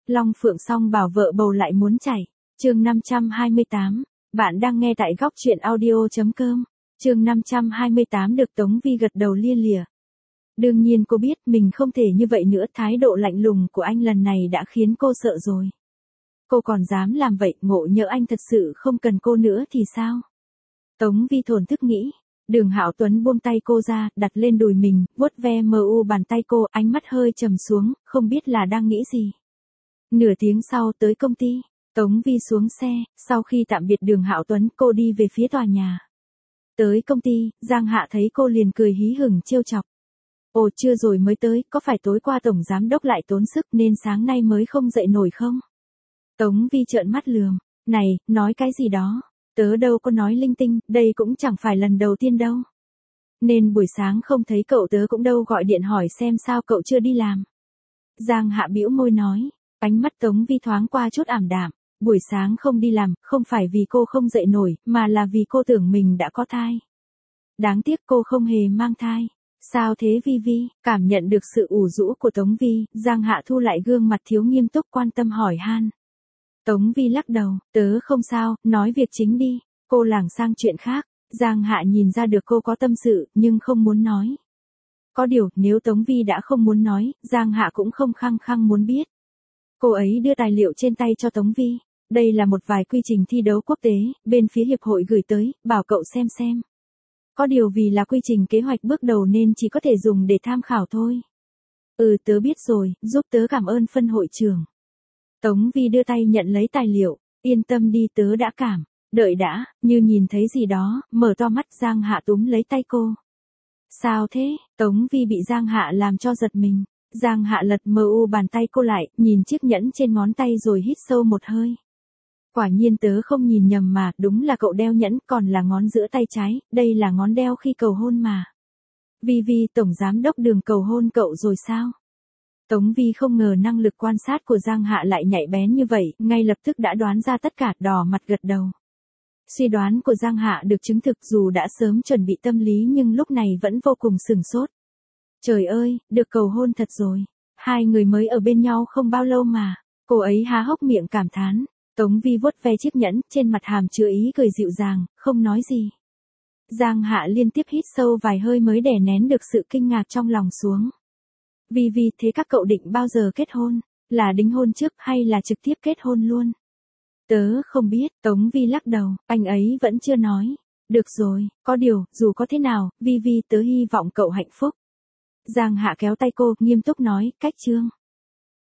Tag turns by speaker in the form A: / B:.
A: Long Phượng song bảo vợ bầu lại muốn chảy. Chương 528. Bạn đang nghe tại góc truyện audio.com. Chương 528 được Tống Vi gật đầu lia lịa. Đương nhiên cô biết mình không thể như vậy nữa, thái độ lạnh lùng của anh lần này đã khiến cô sợ rồi. Cô còn dám làm vậy, ngộ nhỡ anh thật sự không cần cô nữa thì sao? Tống Vi thổn thức nghĩ. Đường Hạo Tuấn buông tay cô ra, đặt lên đùi mình, vuốt ve mờ u bàn tay cô, ánh mắt hơi trầm xuống, không biết là đang nghĩ gì. Nửa tiếng sau tới công ty, Tống Vi xuống xe, sau khi tạm biệt Đường Hạo Tuấn, cô đi về phía tòa nhà. Tới công ty, Giang Hạ thấy cô liền cười hí hửng trêu chọc. Ồ, chưa rồi mới tới, có phải tối qua tổng giám đốc lại tốn sức nên sáng nay mới không dậy nổi không? Tống Vi trợn mắt lườm, này, nói cái gì đó? Tớ đâu có nói linh tinh, đây cũng chẳng phải lần đầu tiên đâu. Nên buổi sáng không thấy cậu tớ cũng đâu gọi điện hỏi xem sao cậu chưa đi làm. Giang Hạ bĩu môi nói, ánh mắt Tống Vi thoáng qua chút ảm đạm, buổi sáng không đi làm, không phải vì cô không dậy nổi, mà là vì cô tưởng mình đã có thai. Đáng tiếc cô không hề mang thai. Sao thế Vi Vi? Cảm nhận được sự ủ rũ của Tống Vi, Giang Hạ thu lại gương mặt thiếu nghiêm túc quan tâm hỏi han. Tống Vi lắc đầu, tớ không sao, nói việc chính đi. Cô lảng sang chuyện khác. Giang Hạ nhìn ra được cô có tâm sự, nhưng không muốn nói. Có điều, nếu Tống Vi đã không muốn nói, Giang Hạ cũng không khăng khăng muốn biết. Cô ấy đưa tài liệu trên tay cho Tống Vi. Đây là một vài quy trình thi đấu quốc tế, bên phía hiệp hội gửi tới, bảo cậu xem. Có điều vì là quy trình kế hoạch bước đầu nên chỉ có thể dùng để tham khảo thôi. Tớ biết rồi, giúp tớ cảm ơn phân hội trưởng. Tống Vi đưa tay nhận lấy tài liệu, yên tâm đi, tớ đã cảm. Đợi đã, như nhìn thấy gì đó, mở to mắt. Giang Hạ túm lấy tay cô. Sao thế? Tống Vi bị Giang Hạ làm cho giật mình. Giang Hạ lật mờ u bàn tay cô lại, nhìn chiếc nhẫn trên ngón tay rồi hít sâu một hơi. Quả nhiên tớ không nhìn nhầm mà, đúng là cậu đeo nhẫn, còn là ngón giữa tay trái, đây là ngón đeo khi cầu hôn mà. Vi, tổng giám đốc Đường cầu hôn cậu rồi sao? Tống Vi không ngờ năng lực quan sát của Giang Hạ lại nhạy bén như vậy, ngay lập tức đã đoán ra tất cả, đỏ mặt gật đầu. Suy đoán của Giang Hạ được chứng thực, dù đã sớm chuẩn bị tâm lý nhưng lúc này vẫn vô cùng sửng sốt. Trời ơi, được cầu hôn thật rồi. Hai người mới ở bên nhau không bao lâu mà. Cô ấy há hốc miệng cảm thán. Tống Vi vuốt ve chiếc nhẫn, trên mặt hàm chứa ý cười dịu dàng, không nói gì. Giang Hạ liên tiếp hít sâu vài hơi mới đè nén được sự kinh ngạc trong lòng xuống. Vi, thế các cậu định bao giờ kết hôn? Là đính hôn trước hay là trực tiếp kết hôn luôn? Tớ không biết, Tống Vi lắc đầu, anh ấy vẫn chưa nói. Được rồi, có điều, dù có thế nào, Vi, tớ hy vọng cậu hạnh phúc. Giang Hạ kéo tay cô, nghiêm túc nói, cách chương.